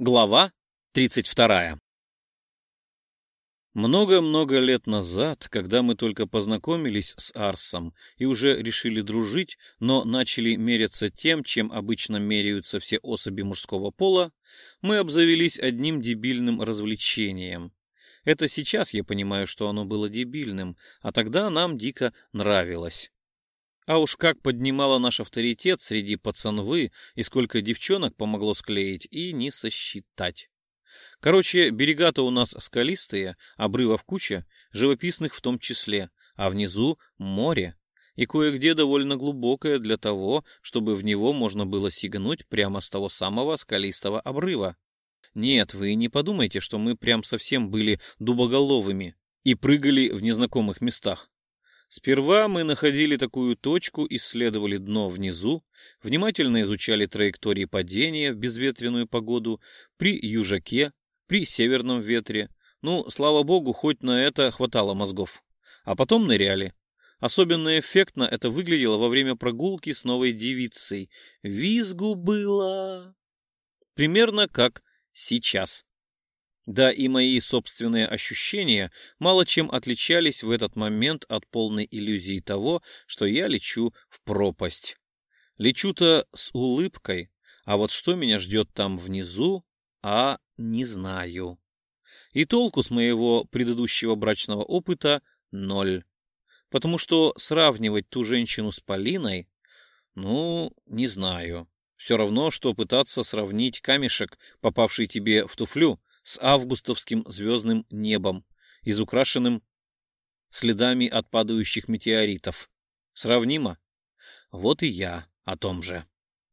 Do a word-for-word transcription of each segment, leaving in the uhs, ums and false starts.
Глава тридцать вторая. Много-много лет назад, когда мы только познакомились с Арсом и уже решили дружить, но начали меряться тем, чем обычно меряются все особи мужского пола, мы обзавелись одним дебильным развлечением. Это сейчас я понимаю, что оно было дебильным, а тогда нам дико нравилось. А уж как поднимало наш авторитет среди пацанвы и сколько девчонок помогло склеить, и не сосчитать. Короче, берега-то у нас скалистые, обрывов куча, живописных в том числе, а внизу море, и кое-где довольно глубокое для того, чтобы в него можно было сигнуть прямо с того самого скалистого обрыва. Нет, вы не подумайте, что мы прям совсем были дубоголовыми и прыгали в незнакомых местах. Сперва мы находили такую точку, исследовали дно внизу, внимательно изучали траектории падения в безветренную погоду при южаке, при северном ветре. Ну, слава богу, хоть на это хватало мозгов. А потом ныряли. Особенно эффектно это выглядело во время прогулки с новой девицей. Визгу было примерно как сейчас. Да и мои собственные ощущения мало чем отличались в этот момент от полной иллюзии того, что я лечу в пропасть. Лечу-то с улыбкой, а вот что меня ждет там внизу, а не знаю. И толку с моего предыдущего брачного опыта ноль. Потому что сравнивать ту женщину с Полиной, ну, не знаю. Все равно, что пытаться сравнить камешек, попавший тебе в туфлю, с августовским звездным небом, изукрашенным следами от падающих метеоритов. Сравнимо? Вот и я о том же.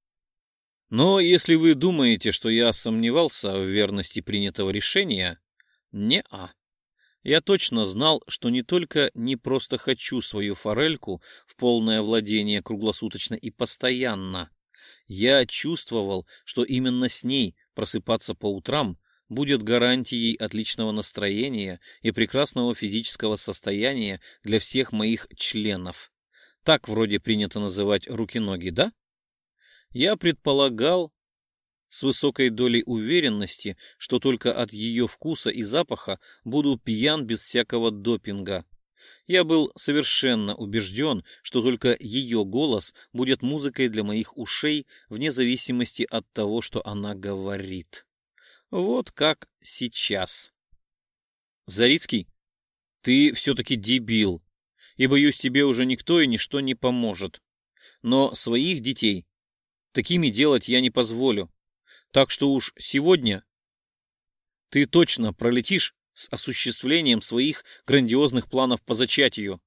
Но если вы думаете, что я сомневался в верности принятого решения, не-а. Я точно знал, что не только не просто хочу свою форельку в полное владение круглосуточно и постоянно. Я чувствовал, что именно с ней просыпаться по утрам будет гарантией отличного настроения и прекрасного физического состояния для всех моих членов. Так вроде принято называть руки-ноги, да? Я предполагал с высокой долей уверенности, что только от ее вкуса и запаха буду пьян без всякого допинга. Я был совершенно убежден, что только ее голос будет музыкой для моих ушей, вне зависимости от того, что она говорит. Вот как сейчас. Зарицкий, ты все-таки дебил, и, боюсь, тебе уже никто и ничто не поможет. Но своих детей такими делать я не позволю. Так что уж сегодня ты точно пролетишь с осуществлением своих грандиозных планов по зачатию.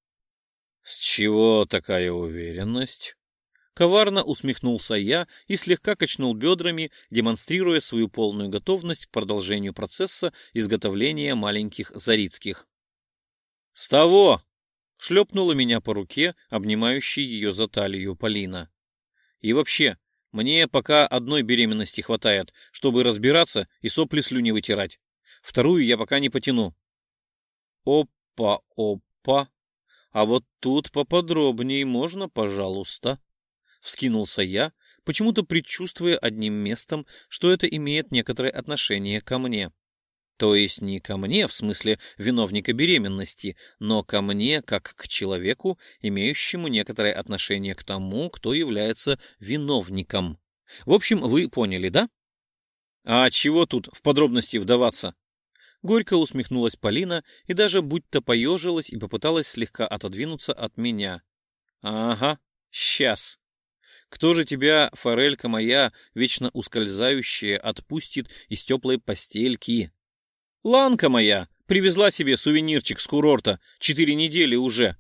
С чего такая уверенность? Коварно усмехнулся я и слегка качнул бедрами, демонстрируя свою полную готовность к продолжению процесса изготовления маленьких Зарицких. — С того! — шлепнула меня по руке, обнимающая ее за талию Полина. — И вообще, мне пока одной беременности хватает, чтобы разбираться и сопли слюни вытирать. Вторую я пока не потяну. — Опа-опа! А вот тут поподробнее можно, пожалуйста? Вскинулся я, почему-то предчувствуя одним местом, что это имеет некоторое отношение ко мне. То есть не ко мне, в смысле виновника беременности, но ко мне, как к человеку, имеющему некоторое отношение к тому, кто является виновником. В общем, вы поняли, да? А чего тут в подробности вдаваться? Горько усмехнулась Полина и даже будто поежилась и попыталась слегка отодвинуться от меня. Ага, сейчас. Кто же тебя, форелька моя, вечно ускользающая, отпустит из теплой постельки? Ланка моя привезла себе сувенирчик с курорта, четыре недели уже.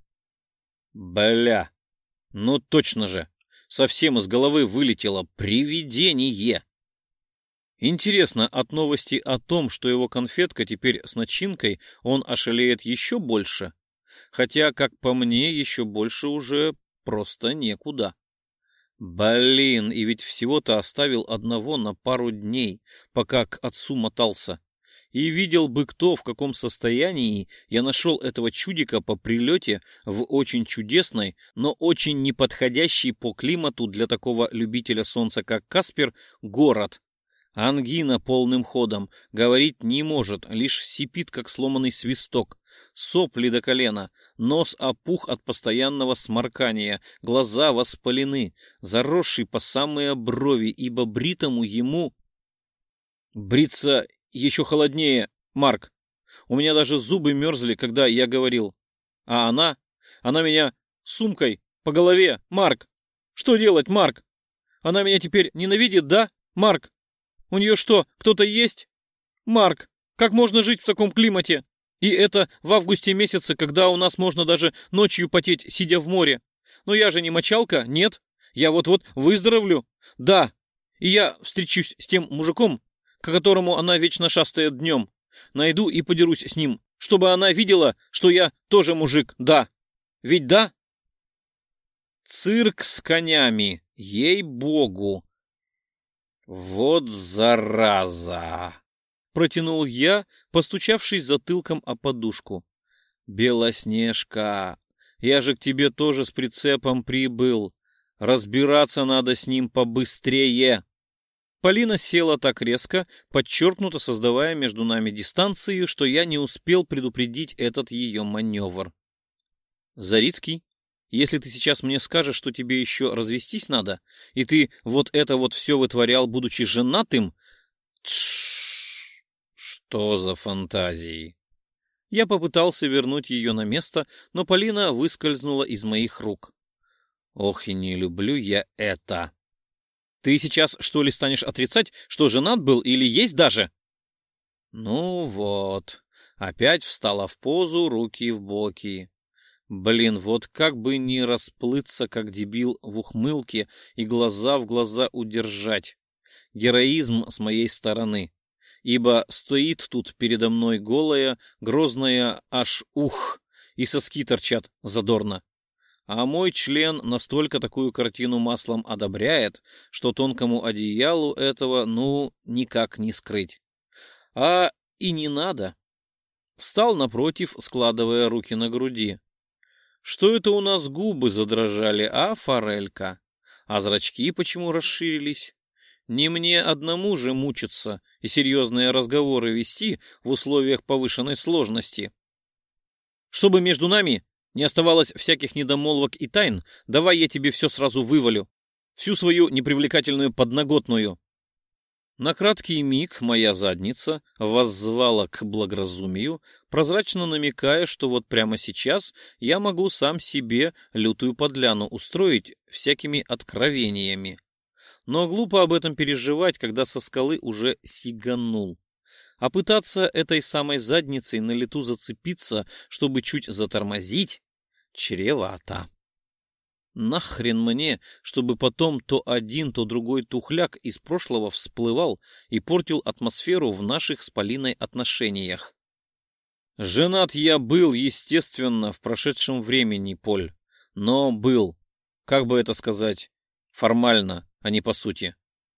Бля, ну точно же, совсем из головы вылетело привидение. Интересно, от новости о том, что его конфетка теперь с начинкой, он ошалеет еще больше? Хотя, как по мне, еще больше уже просто некуда. Блин, и ведь всего-то оставил одного на пару дней, пока к отцу мотался. И видел бы кто, в каком состоянии я нашел этого чудика по прилете в очень чудесной, но очень неподходящий по климату для такого любителя солнца, как Каспер, город. Ангина полным ходом, говорить не может, лишь сипит, как сломанный свисток. Сопли до колена, нос опух от постоянного сморкания, глаза воспалены, заросший по самые брови, ибо бритому ему... Бриться еще холоднее, Марк. У меня даже зубы мерзли, когда я говорил. А она... Она меня сумкой по голове, Марк. Что делать, Марк? Она меня теперь ненавидит, да, Марк? У нее что, кто-то есть? Марк, как можно жить в таком климате? И это в августе месяце, когда у нас можно даже ночью потеть, сидя в море. Но я же не мочалка, нет? Я вот-вот выздоровлю. Да, и я встречусь с тем мужиком, к которому она вечно шастает днем. Найду и подерусь с ним, чтобы она видела, что я тоже мужик, да. Ведь да? Цирк с конями, ей-богу. Вот зараза! Протянул я, постучавшись затылком о подушку. Белоснежка, я же к тебе тоже с прицепом прибыл. Разбираться надо с ним побыстрее. Полина села так резко, подчеркнуто создавая между нами дистанцию, что я не успел предупредить этот ее маневр. Зарицкий, если ты сейчас мне скажешь, что тебе еще развестись надо, и ты вот это вот все вытворял, будучи женатым... Тш, что за фантазии? Я попытался вернуть ее на место, но Полина выскользнула из моих рук. Ох, и не люблю я это. Ты сейчас, что ли, станешь отрицать, что женат был или есть даже? Ну вот, опять встала в позу, руки в боки. Блин, вот как бы не расплыться, как дебил, в ухмылке и глаза в глаза удержать. Героизм с моей стороны. Ибо стоит тут передо мной голая, грозная аж ух, и соски торчат задорно. А мой член настолько такую картину маслом одобряет, что тонкому одеялу этого, ну, никак не скрыть. А и не надо. Встал напротив, складывая руки на груди. Что это у нас губы задрожали, а, форелька? А зрачки почему расширились? Не мне одному же мучиться и серьезные разговоры вести в условиях повышенной сложности. Чтобы между нами не оставалось всяких недомолвок и тайн, давай я тебе все сразу вывалю, всю свою непривлекательную подноготную. На краткий миг моя задница воззвала к благоразумию, прозрачно намекая, что вот прямо сейчас я могу сам себе лютую подляну устроить всякими откровениями. Но глупо об этом переживать, когда со скалы уже сиганул. А пытаться этой самой задницей на лету зацепиться, чтобы чуть затормозить, чревато. Нахрен мне, чтобы потом то один, то другой тухляк из прошлого всплывал и портил атмосферу в наших с Полиной отношениях. Женат я был, естественно, в прошедшем времени, Поль, но был, как бы это сказать, формально, а не по сути.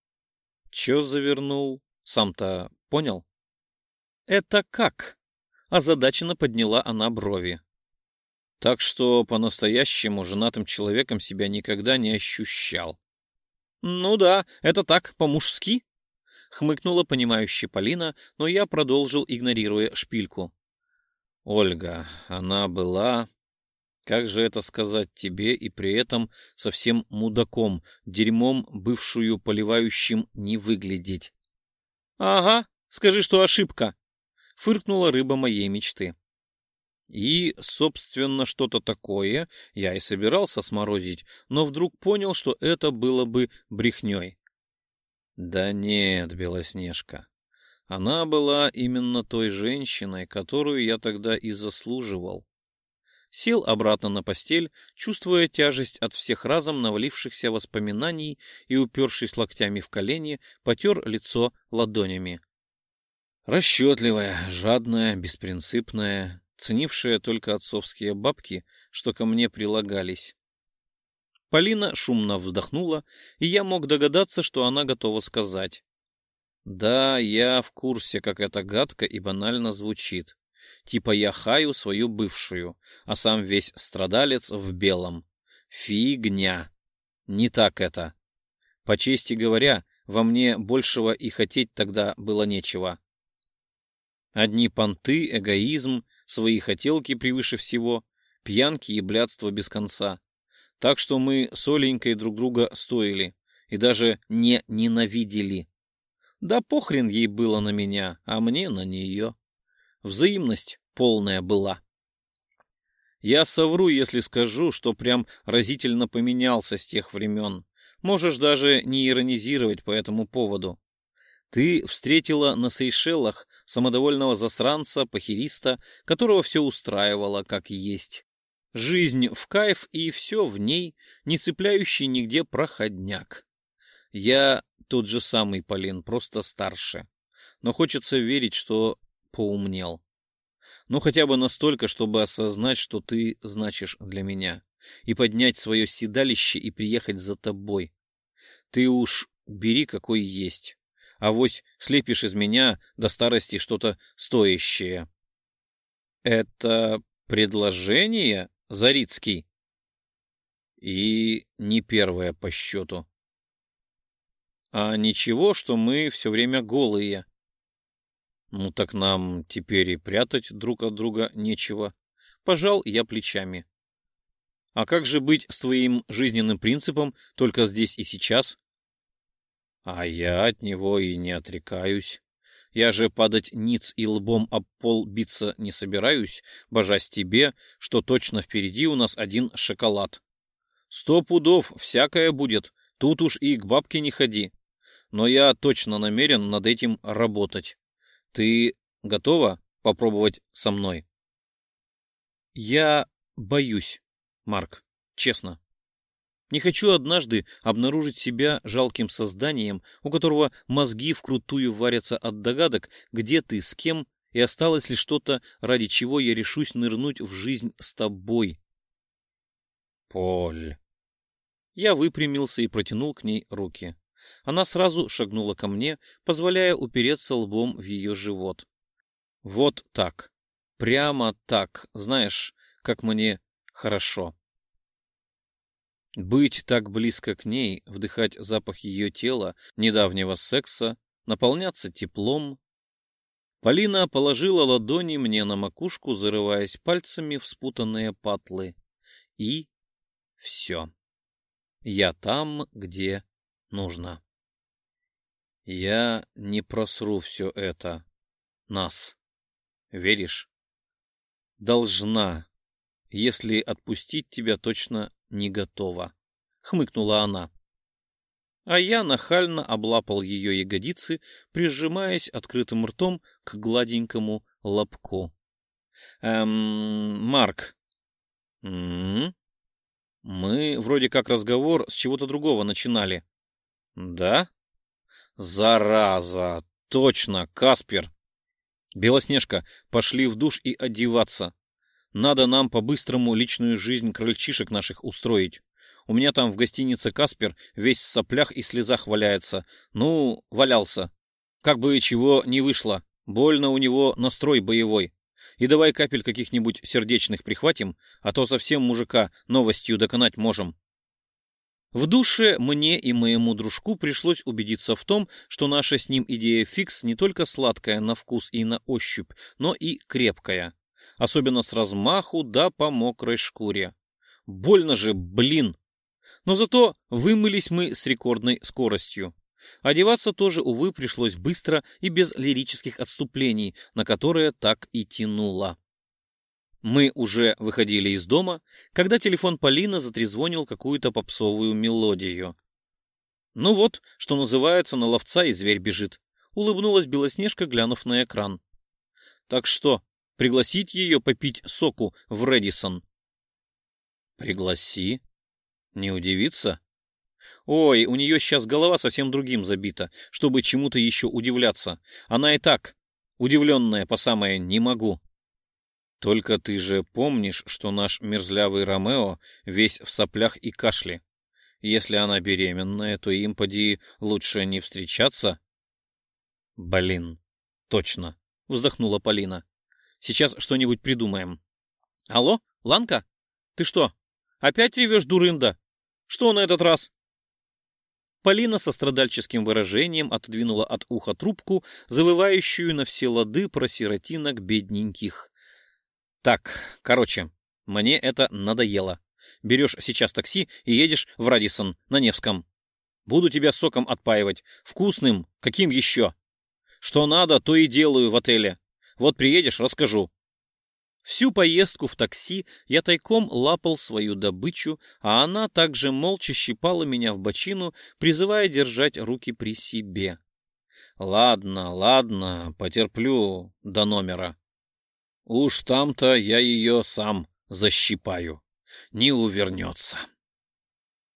Чё завернул? Сам-то понял? Это как? Озадаченно подняла она брови. Так что по-настоящему женатым человеком себя никогда не ощущал. Ну да, это так, по-мужски, хмыкнула понимающая Полина, но я продолжил, игнорируя шпильку. Ольга, она была... Как же это сказать тебе и при этом совсем мудаком, дерьмом бывшую поливающим не выглядеть? — Ага, скажи, что ошибка, — фыркнула рыба моей мечты. И, собственно, что-то такое я и собирался сморозить, но вдруг понял, что это было бы брехней. Да нет, Белоснежка, она была именно той женщиной, которую я тогда и заслуживал. Сел обратно на постель, чувствуя тяжесть от всех разом навалившихся воспоминаний и, упершись локтями в колени, потер лицо ладонями. Расчетливая, жадная, беспринципная, ценившая только отцовские бабки, что ко мне прилагались. Полина шумно вздохнула, и я мог догадаться, что она готова сказать. Да, я в курсе, как это гадко и банально звучит. Типа я хаю свою бывшую, а сам весь страдалец в белом. Фигня. Не так это. По чести говоря, Во мне большего и хотеть тогда было нечего. Одни понты, эгоизм, свои хотелки превыше всего, пьянки и блядство без конца. Так что мы с Оленькой друг друга стоили и даже не ненавидели. Да похрен ей было на меня, а мне на нее. Взаимность полная была. Я совру, если скажу, что прям разительно поменялся с тех времен. Можешь даже не иронизировать по этому поводу. Ты встретила на Сейшелах самодовольного засранца, похериста, которого все устраивало как есть. Жизнь в кайф и все в ней, не цепляющий нигде проходняк. Я тот же самый, Полин, просто старше. Но хочется верить, что поумнел. Ну, хотя бы настолько, чтобы осознать, что ты значишь для меня, и поднять свое седалище и приехать за тобой. Ты уж бери, какой есть. Авось слепишь из меня до старости что-то стоящее. Это предложение, Зарицкий? И не первое по счету. А ничего, что мы все время голые. Ну так нам теперь и прятать друг от друга нечего. Пожал я плечами. А как же быть с твоим жизненным принципом только здесь и сейчас? А я от него и не отрекаюсь. Я же падать ниц и лбом об пол биться не собираюсь, божась тебе, что точно впереди у нас один шоколад. Сто пудов всякое будет, тут уж и к бабке не ходи. Но я точно намерен над этим работать. Ты готова попробовать со мной? Я боюсь, Марк, честно. Не хочу однажды обнаружить себя жалким созданием, у которого мозги вкрутую варятся от догадок, где ты, с кем, и осталось ли что-то, ради чего я решусь нырнуть в жизнь с тобой. Поль. Я выпрямился и протянул к ней руки. Она сразу шагнула ко мне, позволяя упереться лбом в ее живот. Вот так. Прямо так. Знаешь, как мне хорошо. Быть так близко к ней, вдыхать запах ее тела, недавнего секса, наполняться теплом. Полина положила ладони мне на макушку, зарываясь пальцами в спутанные патлы. И все. Я там, где нужно. Я не просру все это. Нас. Веришь? Должна. Если отпустить тебя, точно не готова. Хмыкнула она. А я нахально облапал ее ягодицы, прижимаясь открытым ртом к гладенькому лобку. Эм, Марк. М-м-м. Мы вроде как разговор с чего-то другого начинали. Да? Зараза! Точно, Каспер! Белоснежка, пошли в душ и одеваться. Надо нам по-быстрому личную жизнь крольчишек наших устроить. У меня там в гостинице Каспер весь в соплях и слезах валяется. Ну, валялся. Как бы чего не вышло. Больно у него настрой боевой. И давай капель каких-нибудь сердечных прихватим, а то совсем мужика новостью доконать можем. В душе мне и моему дружку пришлось убедиться в том, что наша с ним идея фикс не только сладкая на вкус и на ощупь, но и крепкая. Особенно с размаху да по мокрой шкуре. Больно же, блин! Но зато вымылись мы с рекордной скоростью. Одеваться тоже, увы, пришлось быстро и без лирических отступлений, на которые так и тянуло. Мы уже выходили из дома, когда телефон Полины затрезвонил какую-то попсовую мелодию. Ну вот, что называется, на ловца и зверь бежит. Улыбнулась Белоснежка, глянув на экран. Так что, пригласить ее попить соку в Рэдисон? Пригласи. Не удивиться? Ой, у нее сейчас голова совсем другим забита, чтобы чему-то еще удивляться. Она и так удивленная по самое «не могу». Только ты же помнишь, что наш мерзлявый Ромео весь в соплях и кашле. Если она беременная, то им, поди, лучше не встречаться. Блин, точно, вздохнула Полина. Сейчас что-нибудь придумаем. Алло, Ланка? Ты что, опять ревешь, дурында? Что на этот раз? Полина со страдальческим выражением отодвинула от уха трубку, завывающую на все лады про сиротинок бедненьких. Так, короче, мне это надоело. Берешь сейчас такси и едешь в Радиссон на Невском. Буду тебя соком отпаивать. Вкусным. Каким еще? Что надо, то и делаю в отеле. Вот приедешь, расскажу. Всю поездку в такси я тайком лапал свою добычу, а она также молча щипала меня в бочину, призывая держать руки при себе. Ладно, ладно, потерплю до номера. Уж там-то я ее сам защипаю. Не увернется.